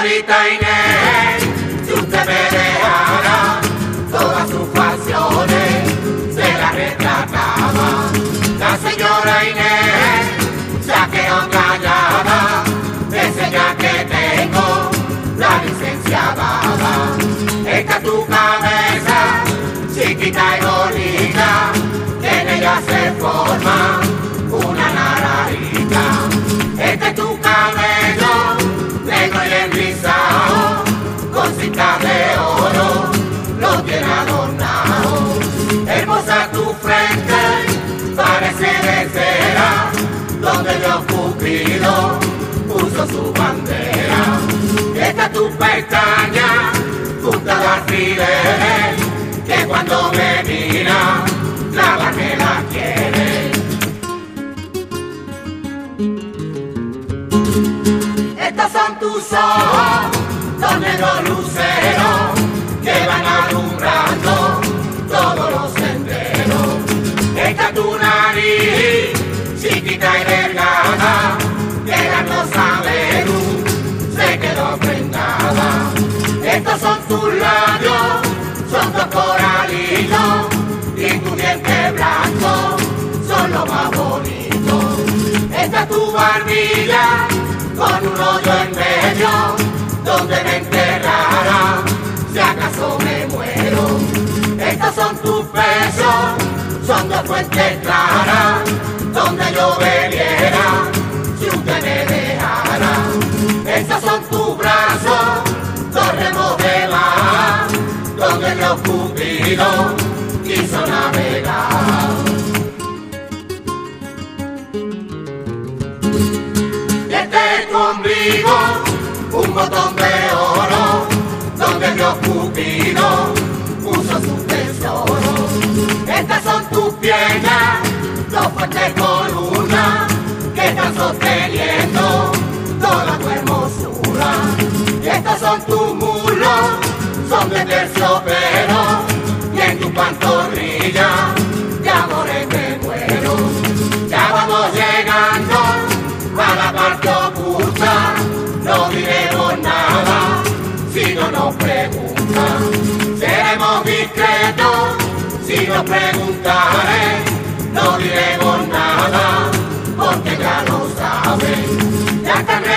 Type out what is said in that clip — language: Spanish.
señorita Inés, si usted me dejara, todas sus pasiones se las retrataba. La señora Inés se ha quedado callada, de señal que tengo la licencia dada. Esta tu cabeza, chiquita y bonita, que en ella se forma una naranjita. Este es tu cabello, negro y enrizado, con cintas de oro, lo tiene adornado. Hermosa tu frente, parece de cera, donde Dios Cupido puso su bandera. Esta es tu pestaña, punta de alfileres, que cuando me mira, la que la quiere. Estos son tus ojos, los negros luceros, que van alumbrando todos los senderos. Esta es tu nariz, chiquita y delgada, llegando a Verú, se quedó prendada. Estos son tus labios, son dos coralitos, y tu diente blanco son lo más bonito. Esta es tu barbilla, con un hoyo en medio, donde me enterrara, si acaso me muero. Estos son tus besos, son dos fuentes claras, donde yo bebiera, si usted me dejara. Estos son tus brazos, dos remos de mar, donde Dios Cupido quiso navegar. Este es tu ombligo, un botón de oro, donde Dios Cupido puso su tesoro. Estas son tus piernas, dos fuertes columnas, que están sosteniendo toda tu hermosura. Y estos son tus muslos, son de terciopelo, y en tu pantorrilla de amores me muero. Ya vamos llegando a la parte oculta, no diremos nada si no nos preguntan. Seremos discretos si nos preguntaré, no diremos nada porque ya lo saben. Ya están